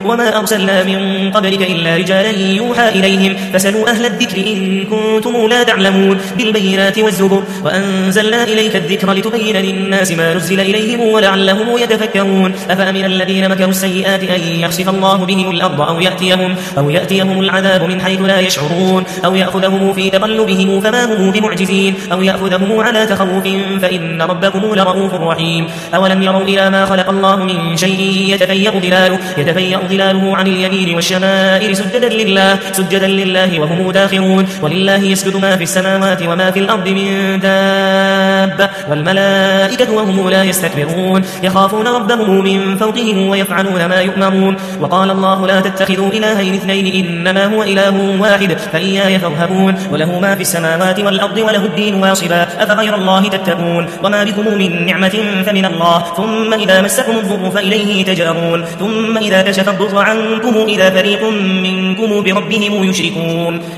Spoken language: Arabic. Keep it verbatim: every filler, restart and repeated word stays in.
وما أرسلنا من قبلك إلا رجالا يوحى إليهم فسلوا أهل الذكر إن كنتم لا تعلمون بالبينات والزبر وأنزلنا إليك الذكر لتبين للناس ما نزل إليهم ولعلهم يتفكرون أفأمن الذين مكروا السيئات أن يخسف الله بهم الأرض أو يأتيهم, أو يأتيهم العذاب من حيث لا يشعرون أو يأخذهم في تقلبهم فما هم بمعجزين أو يأخذهم على تخوف فإن ربكم لرؤوف رحيم أولم يروا إلى ما خلق الله من شيء يتفيأ ظلاله, يتفيأ ظلاله عن اليمين والشمائل سجدا لله, سجدا لله وهم داخرون ولله يسجد ما في السماوات وما في الأرض من دابة والملائكة وهم لا يستكبرون يخافون ربهم من فوقهم ويفعلون ما يؤمرون وقال الله لا تتخذوا إلهين اثنين إنما هو إله واحد فإياي فارهبون وله ما في السماوات والأرض وله الدين واصبا أفغير الله تتقون وما بكم من نعمة فمن الله ثم إذا مسكم الضر فإليه تجأرون ثم إذا كشف الضر عنكم إذا فريق منكم بربهم يشركون